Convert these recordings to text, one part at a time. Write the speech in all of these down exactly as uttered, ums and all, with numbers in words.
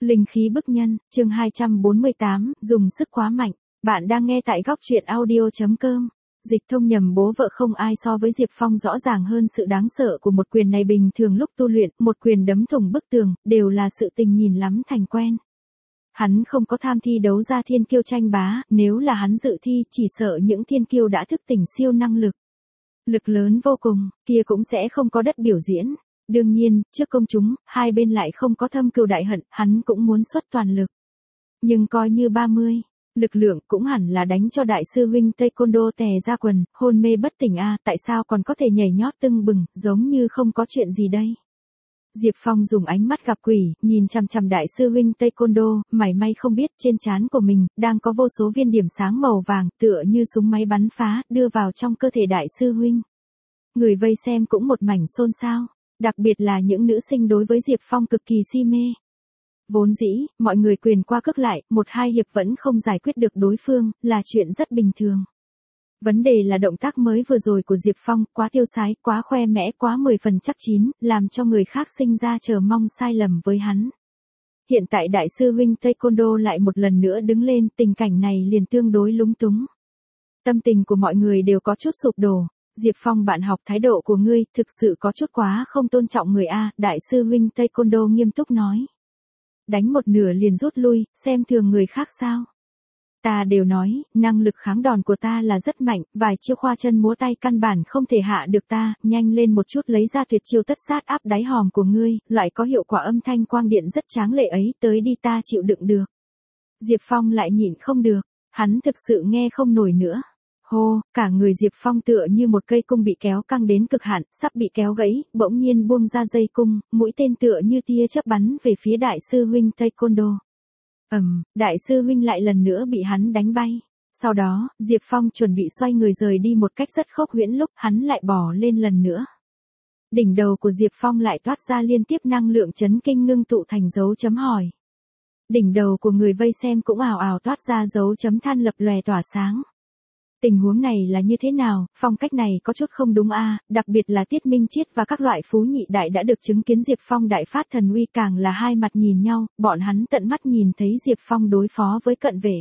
Linh khí bức nhân, chương hai trăm bốn mươi tám, dùng sức quá mạnh. Bạn đang nghe tại góc truyện audio.com. Dịch thông nhầm bố vợ không ai so với Diệp Phong rõ ràng hơn sự đáng sợ của một quyền này bình thường lúc tu luyện, một quyền đấm thủng bức tường, đều là sự tình nhìn lắm thành quen. Hắn không có tham thi đấu ra thiên kiêu tranh bá, nếu là hắn dự thi chỉ sợ những thiên kiêu đã thức tỉnh siêu năng lực. Lực lớn vô cùng, kia cũng sẽ không có đất biểu diễn. Đương nhiên, trước công chúng, hai bên lại không có thâm cừu đại hận, hắn cũng muốn xuất toàn lực. Nhưng coi như ba mươi, lực lượng cũng hẳn là đánh cho đại sư huynh Taekwondo tè ra quần, hôn mê bất tỉnh a, tại sao còn có thể nhảy nhót tưng bừng, giống như không có chuyện gì đây. Diệp Phong dùng ánh mắt gặp quỷ, nhìn chằm chằm đại sư huynh Taekwondo, mảy may không biết trên trán của mình, đang có vô số viên điểm sáng màu vàng, tựa như súng máy bắn phá, đưa vào trong cơ thể đại sư huynh. Người vây xem cũng một mảnh xôn xao. Đặc biệt là những nữ sinh đối với Diệp Phong cực kỳ si mê. Vốn dĩ, mọi người quyền qua cước lại, một hai hiệp vẫn không giải quyết được đối phương, là chuyện rất bình thường. Vấn đề là động tác mới vừa rồi của Diệp Phong, quá tiêu sái, quá khoe mẽ, quá mười phần chắc chín, làm cho người khác sinh ra chờ mong sai lầm với hắn. Hiện tại đại sư huynh Taekwondo lại một lần nữa đứng lên, tình cảnh này liền tương đối lúng túng. Tâm tình của mọi người đều có chút sụp đổ. Diệp Phong bạn học, thái độ của ngươi thực sự có chút quá không tôn trọng người a, đại sư huynh Taekwondo nghiêm túc nói. Đánh một nửa liền rút lui, xem thường người khác sao? Ta đều nói, năng lực kháng đòn của ta là rất mạnh, vài chiêu khoa chân múa tay căn bản không thể hạ được ta, nhanh lên một chút lấy ra tuyệt chiêu tất sát áp đáy hòm của ngươi, loại có hiệu quả âm thanh quang điện rất tráng lệ ấy, tới đi ta chịu đựng được. Diệp Phong lại nhịn không được, hắn thực sự nghe không nổi nữa. Hô, cả người Diệp Phong tựa như một cây cung bị kéo căng đến cực hạn, sắp bị kéo gãy, bỗng nhiên buông ra dây cung, mũi tên tựa như tia chớp bắn về phía đại sư huynh Taekwondo. Ầm, um, đại sư huynh lại lần nữa bị hắn đánh bay. Sau đó, Diệp Phong chuẩn bị xoay người rời đi một cách rất khốc huyễn lúc hắn lại bò lên lần nữa. Đỉnh đầu của Diệp Phong lại toát ra liên tiếp năng lượng chấn kinh ngưng tụ thành dấu chấm hỏi. Đỉnh đầu của người vây xem cũng ào ào toát ra dấu chấm than lập lòe tỏa sáng. Tình huống này là như thế nào, phong cách này có chút không đúng a, đặc biệt là Tiết Minh Chiết và các loại phú nhị đại đã được chứng kiến Diệp Phong đại phát thần uy, càng là hai mặt nhìn nhau, bọn hắn tận mắt nhìn thấy Diệp Phong đối phó với cận vệ.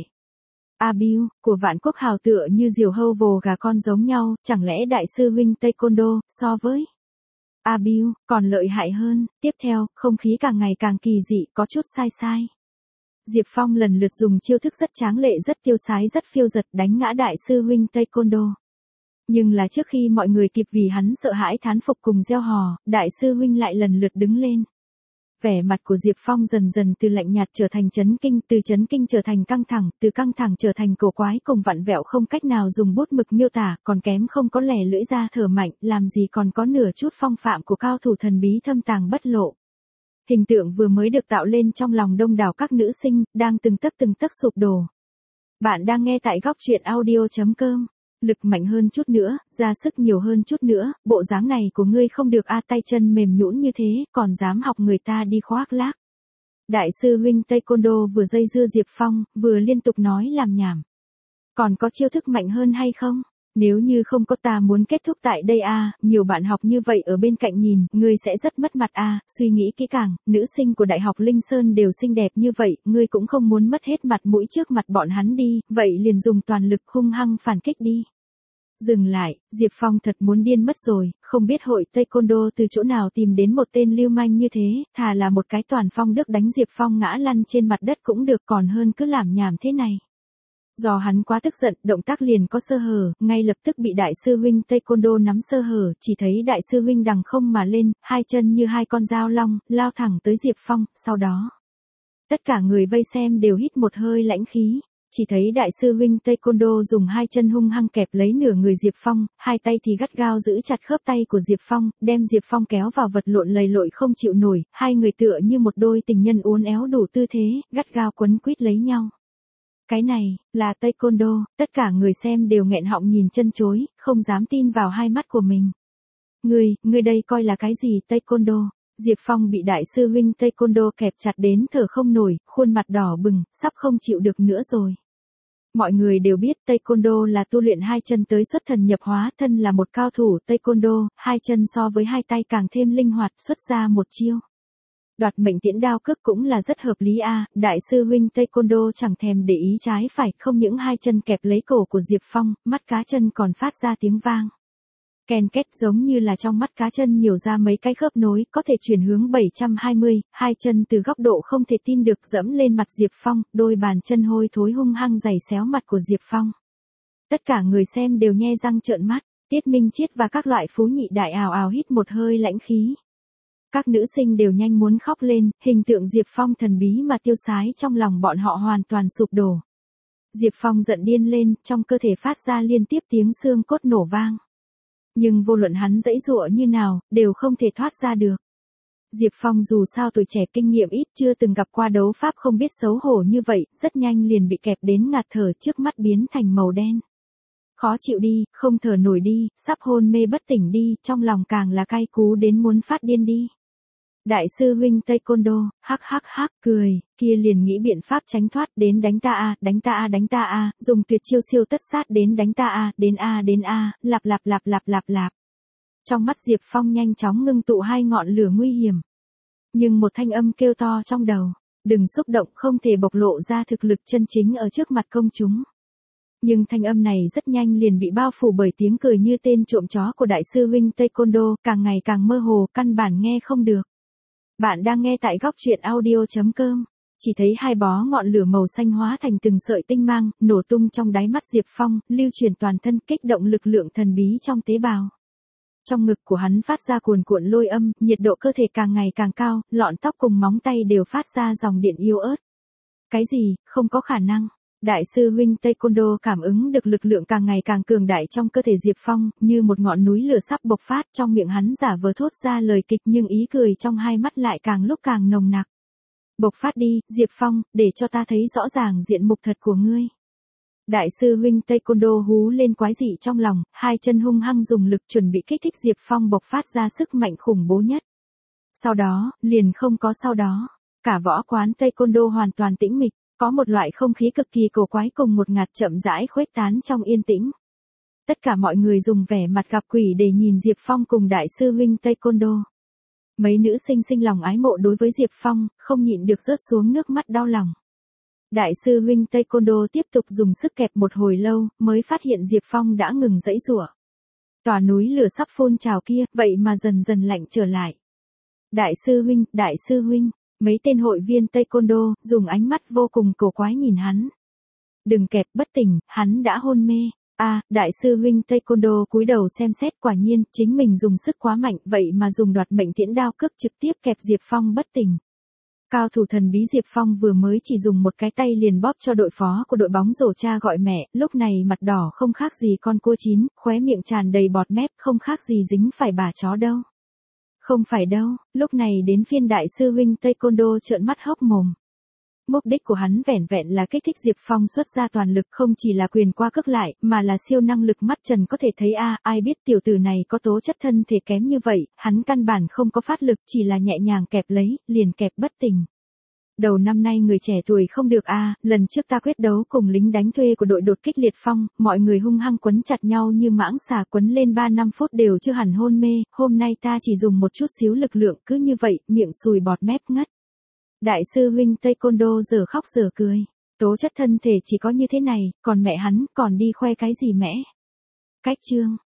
A Biu, của Vạn Quốc Hào tựa như diều hâu vồ gà con giống nhau, chẳng lẽ đại sư huynh Taekwondo, so với A Biu, còn lợi hại hơn, tiếp theo, không khí càng ngày càng kỳ dị, có chút sai sai. Diệp Phong lần lượt dùng chiêu thức rất tráng lệ, rất tiêu sái, rất phiêu dật đánh ngã đại sư huynh Taekwondo. Nhưng là trước khi mọi người kịp vì hắn sợ hãi thán phục cùng gieo hò, đại sư huynh lại lần lượt đứng lên. Vẻ mặt của Diệp Phong dần dần từ lạnh nhạt trở thành chấn kinh, từ chấn kinh trở thành căng thẳng, từ căng thẳng trở thành cổ quái cùng vặn vẹo không cách nào dùng bút mực miêu tả, còn kém không có lẻ lưỡi ra thở mạnh, làm gì còn có nửa chút phong phạm của cao thủ thần bí thâm tàng bất lộ. Hình tượng vừa mới được tạo lên trong lòng đông đảo các nữ sinh, đang từng tấc từng tấc sụp đổ. Bạn đang nghe tại góc truyện audio.com. Lực mạnh hơn chút nữa, ra sức nhiều hơn chút nữa, bộ dáng này của ngươi không được a, tay chân mềm nhũn như thế, còn dám học người ta đi khoác lác. Đại sư huynh Taekwondo vừa dây dưa Diệp Phong, vừa liên tục nói làm nhảm. Còn có chiêu thức mạnh hơn hay không? Nếu như không có ta muốn kết thúc tại đây a, nhiều bạn học như vậy ở bên cạnh nhìn, ngươi sẽ rất mất mặt a, suy nghĩ kỹ càng, nữ sinh của Đại học Linh Sơn đều xinh đẹp như vậy, ngươi cũng không muốn mất hết mặt mũi trước mặt bọn hắn đi, vậy liền dùng toàn lực hung hăng phản kích đi. Dừng lại, Diệp Phong thật muốn điên mất rồi, không biết hội Taekwondo từ chỗ nào tìm đến một tên lưu manh như thế, thà là một cái toàn phong đức đánh Diệp Phong ngã lăn trên mặt đất cũng được, còn hơn cứ làm nhảm thế này. Do hắn quá tức giận, động tác liền có sơ hở, ngay lập tức bị đại sư huynh Taekwondo nắm sơ hở, chỉ thấy đại sư huynh đằng không mà lên, hai chân như hai con dao long, lao thẳng tới Diệp Phong, sau đó. Tất cả người vây xem đều hít một hơi lãnh khí, chỉ thấy đại sư huynh Taekwondo dùng hai chân hung hăng kẹp lấy nửa người Diệp Phong, hai tay thì gắt gao giữ chặt khớp tay của Diệp Phong, đem Diệp Phong kéo vào vật lộn lầy lội không chịu nổi, hai người tựa như một đôi tình nhân uốn éo đủ tư thế, gắt gao quấn quýt lấy nhau. Cái này, là Taekwondo, tất cả người xem đều nghẹn họng nhìn chân chối, không dám tin vào hai mắt của mình. Ngươi, ngươi đây coi là cái gì Taekwondo? Diệp Phong bị đại sư huynh Taekwondo kẹp chặt đến thở không nổi, khuôn mặt đỏ bừng, sắp không chịu được nữa rồi. Mọi người đều biết Taekwondo là tu luyện hai chân tới xuất thần nhập hóa, thân là một cao thủ Taekwondo, hai chân so với hai tay càng thêm linh hoạt, xuất ra một chiêu. Đoạt mệnh tiễn đao cước cũng là rất hợp lý a, đại sư huynh Taekwondo chẳng thèm để ý trái phải, không những hai chân kẹp lấy cổ của Diệp Phong, mắt cá chân còn phát ra tiếng vang. Ken két giống như là trong mắt cá chân nhiều ra mấy cái khớp nối, có thể chuyển hướng bảy trăm hai mươi, hai chân từ góc độ không thể tin được dẫm lên mặt Diệp Phong, đôi bàn chân hôi thối hung hăng giày xéo mặt của Diệp Phong. Tất cả người xem đều nhe răng trợn mắt, Tiết Minh Chiết và các loại phú nhị đại ào ào hít một hơi lãnh khí. Các nữ sinh đều nhanh muốn khóc lên, hình tượng Diệp Phong thần bí mà tiêu sái trong lòng bọn họ hoàn toàn sụp đổ. Diệp Phong giận điên lên, trong cơ thể phát ra liên tiếp tiếng xương cốt nổ vang. Nhưng vô luận hắn giãy giụa như nào, đều không thể thoát ra được. Diệp Phong dù sao tuổi trẻ kinh nghiệm ít, chưa từng gặp qua đấu pháp không biết xấu hổ như vậy, rất nhanh liền bị kẹp đến ngạt thở, trước mắt biến thành màu đen. Khó chịu đi, không thở nổi đi, sắp hôn mê bất tỉnh đi, trong lòng càng là cay cú đến muốn phát điên đi. Đại sư huynh Taekwondo, hắc hắc hắc, cười, kia liền nghĩ biện pháp tránh thoát, đến đánh ta a, đánh ta a, đánh ta a, dùng tuyệt chiêu siêu tất sát đến đánh ta a, đến a đến a, lặp lặp lặp lặp lặp lặp. Trong mắt Diệp Phong nhanh chóng ngưng tụ hai ngọn lửa nguy hiểm. Nhưng một thanh âm kêu to trong đầu, đừng xúc động, không thể bộc lộ ra thực lực chân chính ở trước mặt công chúng. Nhưng thanh âm này rất nhanh liền bị bao phủ bởi tiếng cười như tên trộm chó của đại sư huynh Taekwondo, càng ngày càng mơ hồ, căn bản nghe không được. Bạn đang nghe tại góc truyện audio chấm com. Chỉ thấy hai bó ngọn lửa màu xanh hóa thành từng sợi tinh mang, nổ tung trong đáy mắt Diệp Phong, lưu truyền toàn thân, kích động lực lượng thần bí trong tế bào. Trong ngực của hắn phát ra cuồn cuộn lôi âm, nhiệt độ cơ thể càng ngày càng cao, lọn tóc cùng móng tay đều phát ra dòng điện yếu ớt. Cái gì, không có khả năng. Đại sư huynh Taekwondo cảm ứng được lực lượng càng ngày càng cường đại trong cơ thể Diệp Phong, như một ngọn núi lửa sắp bộc phát, trong miệng hắn giả vờ thốt ra lời kịch nhưng ý cười trong hai mắt lại càng lúc càng nồng nặc. Bộc phát đi, Diệp Phong, để cho ta thấy rõ ràng diện mục thật của ngươi. Đại sư huynh Taekwondo hú lên quái dị trong lòng, hai chân hung hăng dùng lực chuẩn bị kích thích Diệp Phong bộc phát ra sức mạnh khủng bố nhất. Sau đó, liền không có sau đó, cả võ quán Taekwondo hoàn toàn tĩnh mịch. Có một loại không khí cực kỳ cổ quái cùng một ngạt chậm rãi khuếch tán trong yên tĩnh. Tất cả mọi người dùng vẻ mặt gặp quỷ để nhìn Diệp Phong cùng đại sư huynh Taekwondo. Mấy nữ sinh sinh lòng ái mộ đối với Diệp Phong, không nhịn được rớt xuống nước mắt đau lòng. Đại sư huynh Taekwondo tiếp tục dùng sức kẹp một hồi lâu, mới phát hiện Diệp Phong đã ngừng giãy giụa. Tòa núi lửa sắp phun trào kia, vậy mà dần dần lạnh trở lại. Đại sư huynh, đại sư huynh. Mấy tên hội viên Taekwondo dùng ánh mắt vô cùng cổ quái nhìn hắn. Đừng kẹp, bất tỉnh, hắn đã hôn mê. A, à, đại sư huynh Taekwondo cúi đầu xem xét, quả nhiên, chính mình dùng sức quá mạnh, vậy mà dùng đoạt mệnh tiễn đao cước trực tiếp kẹp Diệp Phong bất tỉnh. Cao thủ thần bí Diệp Phong vừa mới chỉ dùng một cái tay liền bóp cho đội phó của đội bóng rổ cha gọi mẹ, lúc này mặt đỏ không khác gì con cua chín, khóe miệng tràn đầy bọt mép, không khác gì dính phải bà chó đâu. Không phải đâu, lúc này đến phiên đại sư huynh Taekwondo trợn mắt hốc mồm. Mục đích của hắn vẻn vẹn là kích thích Diệp Phong xuất ra toàn lực, không chỉ là quyền qua cước lại, mà là siêu năng lực mắt trần có thể thấy a, à, ai biết tiểu tử này có tố chất thân thể kém như vậy, hắn căn bản không có phát lực, chỉ là nhẹ nhàng kẹp lấy, liền kẹp bất tỉnh. Đầu năm nay người trẻ tuổi không được a, à, lần trước ta quyết đấu cùng lính đánh thuê của đội đột kích liệt phong, mọi người hung hăng quấn chặt nhau như mãng xà, quấn lên ba năm phút đều chưa hẳn hôn mê, hôm nay ta chỉ dùng một chút xíu lực lượng, cứ như vậy, miệng sùi bọt mép ngất. Đại sư huynh Taekwondo giờ khóc giờ cười, tố chất thân thể chỉ có như thế này, còn mẹ hắn, còn đi khoe cái gì mẽ. Cách chương.